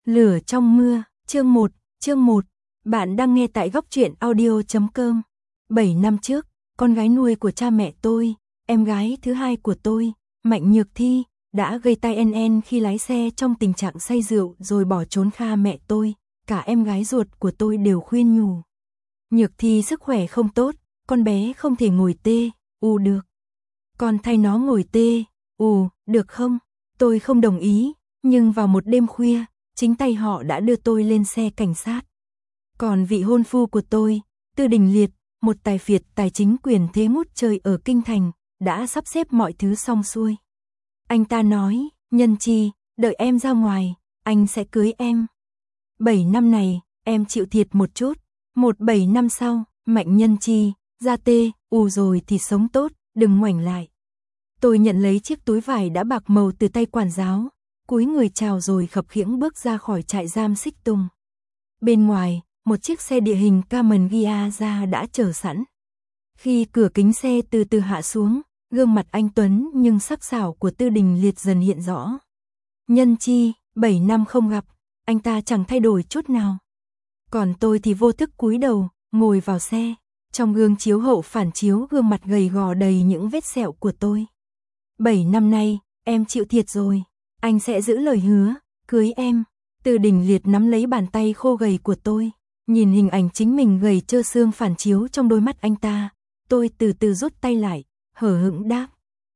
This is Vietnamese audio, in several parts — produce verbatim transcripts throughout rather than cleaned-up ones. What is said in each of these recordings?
Lửa trong mưa, chương một, chương một. Bạn đang nghe tại góc truyện audio chấm com. bảy năm trước, con gái nuôi của cha mẹ tôi, em gái thứ hai của tôi, Mạnh Nhược Thi, đã gây tai en khi lái xe trong tình trạng say rượu rồi bỏ trốn kha mẹ tôi. Cả em gái ruột của tôi đều khuyên nhủ. Nhược Thi sức khỏe không tốt, con bé không thể ngồi tê, u được. Con thay nó ngồi tê, u, được không? Tôi không đồng ý, nhưng vào một đêm khuya, chính tay họ đã đưa tôi lên xe cảnh sát. Còn vị hôn phu của tôi, Tư Đình Liệt, một tài phiệt tài chính quyền thế ngút trời ở Kinh Thành, đã sắp xếp mọi thứ xong xuôi. Anh ta nói, Nhân Chi, đợi em ra ngoài, anh sẽ cưới em. Bảy năm này, em chịu thiệt một chút. Một bảy năm sau, Mạnh Nhân Chi, ra tê, u rồi thì sống tốt, đừng ngoảnh lại. Tôi nhận lấy chiếc túi vải đã bạc màu từ tay quản giáo, cúi người chào rồi khập khiễng bước ra khỏi trại giam Xích Tùng. Bên ngoài, một chiếc xe địa hình Camry Giazza đã chờ sẵn. Khi cửa kính xe từ từ hạ xuống, gương mặt anh tuấn nhưng sắc sảo của Tư Đình Liệt dần hiện rõ. Nhân Chi, bảy năm không gặp, anh ta chẳng thay đổi chút nào. Còn tôi thì vô thức cúi đầu, ngồi vào xe. Trong gương chiếu hậu phản chiếu gương mặt gầy gò đầy những vết sẹo của tôi. Bảy năm nay, em chịu thiệt rồi. Anh sẽ giữ lời hứa, cưới em. Tư Đình Liệt nắm lấy bàn tay khô gầy của tôi. Nhìn hình ảnh chính mình gầy trơ xương phản chiếu trong đôi mắt anh ta. Tôi từ từ rút tay lại, hở hững đáp.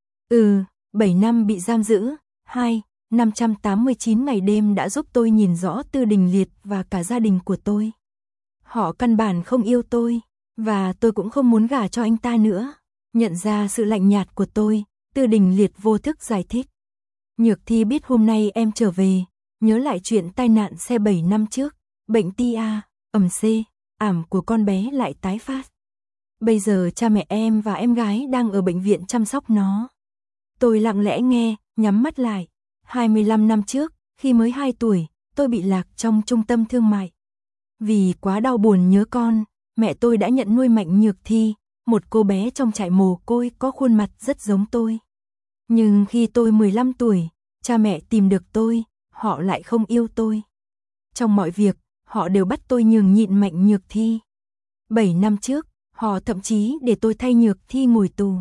Ừ, bảy năm bị giam giữ. Hai, năm trăm tám mươi chín ngày đêm đã giúp tôi nhìn rõ Tư Đình Liệt và cả gia đình của tôi. Họ căn bản không yêu tôi. Và tôi cũng không muốn gả cho anh ta nữa. Nhận ra sự lạnh nhạt của tôi, Tư Đình Liệt vô thức giải thích. Nhược Thi biết hôm nay em trở về, nhớ lại chuyện tai nạn xe bảy năm trước, bệnh tia, ẩm C, ảm của con bé lại tái phát. Bây giờ cha mẹ em và em gái đang ở bệnh viện chăm sóc nó. Tôi lặng lẽ nghe, nhắm mắt lại. hai mươi lăm năm trước, khi mới hai tuổi, tôi bị lạc trong trung tâm thương mại. Vì quá đau buồn nhớ con, mẹ tôi đã nhận nuôi Mạnh Nhược Thi, một cô bé trong trại mồ côi có khuôn mặt rất giống tôi. Nhưng khi tôi mười lăm tuổi, cha mẹ tìm được tôi, họ lại không yêu tôi. Trong mọi việc, họ đều bắt tôi nhường nhịn Mạnh Nhược Thi. bảy năm trước, họ thậm chí để tôi thay Nhược Thi ngồi tù.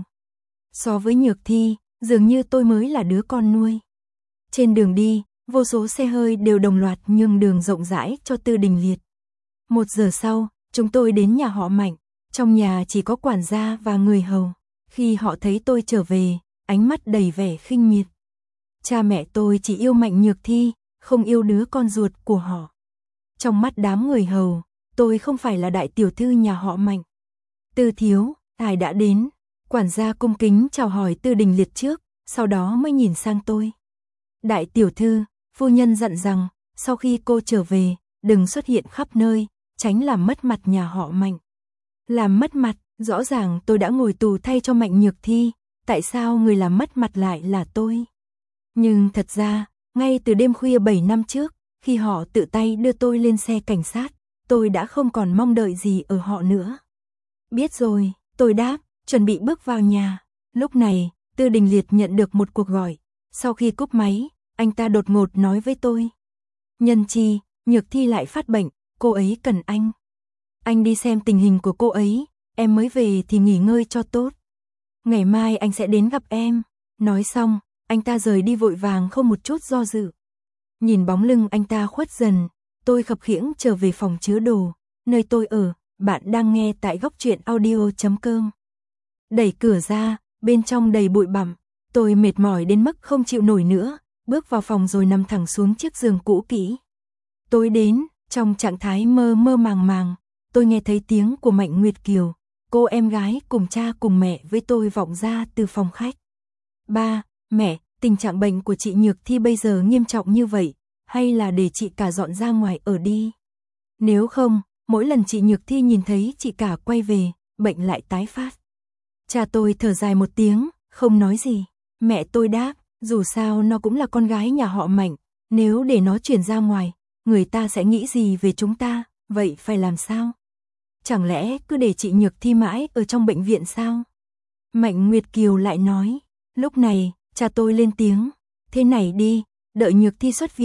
So với Nhược Thi, dường như tôi mới là đứa con nuôi. Trên đường đi, vô số xe hơi đều đồng loạt nhường đường rộng rãi cho Tư Đình Liệt. Một giờ sau, chúng tôi đến nhà họ Mạnh, trong nhà chỉ có quản gia và người hầu. Khi họ thấy tôi trở về, ánh mắt đầy vẻ khinh miệt. Cha mẹ tôi chỉ yêu Mạnh Nhược Thi, không yêu đứa con ruột của họ. Trong mắt đám người hầu, tôi không phải là đại tiểu thư nhà họ Mạnh. Tư thiếu, ngài đã đến. Quản gia cung kính chào hỏi Tư Đình Liệt trước, sau đó mới nhìn sang tôi. Đại tiểu thư, phu nhân dặn rằng, sau khi cô trở về, đừng xuất hiện khắp nơi, tránh làm mất mặt nhà họ Mạnh. Làm mất mặt, rõ ràng tôi đã ngồi tù thay cho Mạnh Nhược Thi, tại sao người làm mất mặt lại là tôi? Nhưng thật ra, ngay từ đêm khuya bảy năm trước, khi họ tự tay đưa tôi lên xe cảnh sát, tôi đã không còn mong đợi gì ở họ nữa. Biết rồi, tôi đáp, chuẩn bị bước vào nhà. Lúc này, Tư Đình Liệt nhận được một cuộc gọi. Sau khi cúp máy, anh ta đột ngột nói với tôi. Nhân Chi, Nhược Thi lại phát bệnh, cô ấy cần anh. Anh đi xem tình hình của cô ấy, em mới về thì nghỉ ngơi cho tốt. Ngày mai anh sẽ đến gặp em. Nói xong, anh ta rời đi vội vàng không một chút do dự. Nhìn bóng lưng anh ta khuất dần, tôi khập khiễng trở về phòng chứa đồ, nơi tôi ở. Bạn đang nghe tại góc truyện audio chấm com. Đẩy cửa ra, bên trong đầy bụi bặm, tôi mệt mỏi đến mức không chịu nổi nữa, bước vào phòng rồi nằm thẳng xuống chiếc giường cũ kỹ. Tối đến, trong trạng thái mơ mơ màng màng, tôi nghe thấy tiếng của Mạnh Nguyệt Kiều, cô em gái cùng cha cùng mẹ với tôi vọng ra từ phòng khách. Ba, mẹ, tình trạng bệnh của chị Nhược Thi bây giờ nghiêm trọng như vậy, hay là để chị cả dọn ra ngoài ở đi? Nếu không, mỗi lần chị Nhược Thi nhìn thấy chị cả quay về, bệnh lại tái phát. Cha tôi thở dài một tiếng, không nói gì. Mẹ tôi đáp, dù sao nó cũng là con gái nhà họ Mạnh, nếu để nó chuyển ra ngoài, người ta sẽ nghĩ gì về chúng ta, vậy phải làm sao? Chẳng lẽ cứ để chị Nhược Thi mãi ở trong bệnh viện sao? Mạnh Nguyệt Kiều lại nói. Lúc này, cha tôi lên tiếng, thế này đi, đợi Nhược Thi xuất viện,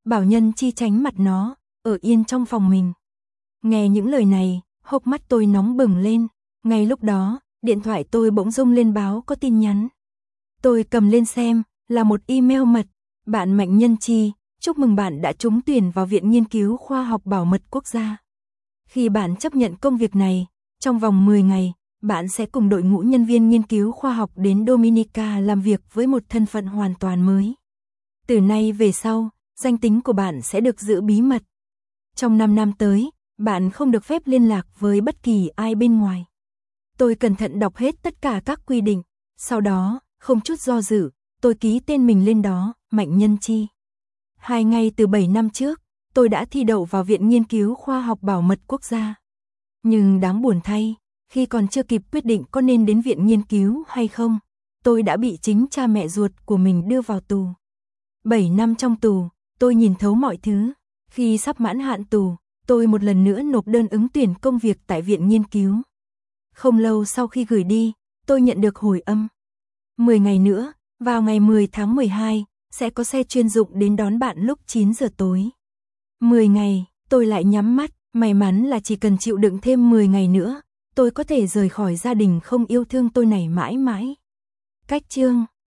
bảo Nhân Chi tránh mặt nó, ở yên trong phòng mình. Nghe những lời này, hốc mắt tôi nóng bừng lên, ngay lúc đó, điện thoại tôi bỗng rung lên báo có tin nhắn. Tôi cầm lên xem, là một email mật, bạn Mạnh Nhân Chi, chúc mừng bạn đã trúng tuyển vào Viện Nghiên cứu Khoa học Bảo mật Quốc gia. Khi bạn chấp nhận công việc này, trong vòng mười ngày, bạn sẽ cùng đội ngũ nhân viên nghiên cứu khoa học đến Dominica làm việc với một thân phận hoàn toàn mới. Từ nay về sau, danh tính của bạn sẽ được giữ bí mật. Trong năm năm tới, bạn không được phép liên lạc với bất kỳ ai bên ngoài. Tôi cẩn thận đọc hết tất cả các quy định, sau đó, không chút do dự, tôi ký tên mình lên đó, Mạnh Nhân Chi. Hai ngày từ bảy năm trước, tôi đã thi đậu vào Viện Nghiên cứu Khoa học Bảo mật Quốc gia. Nhưng đáng buồn thay, khi còn chưa kịp quyết định có nên đến viện nghiên cứu hay không, tôi đã bị chính cha mẹ ruột của mình đưa vào tù. Bảy năm trong tù, tôi nhìn thấu mọi thứ. Khi sắp mãn hạn tù, tôi một lần nữa nộp đơn ứng tuyển công việc tại viện nghiên cứu. Không lâu sau khi gửi đi, tôi nhận được hồi âm. mười ngày nữa, vào ngày mười tháng mười hai, sẽ có xe chuyên dụng đến đón bạn lúc chín giờ tối. mười ngày, tôi lại nhắm mắt, may mắn là chỉ cần chịu đựng thêm mười ngày nữa, tôi có thể rời khỏi gia đình không yêu thương tôi này mãi mãi. Cách chương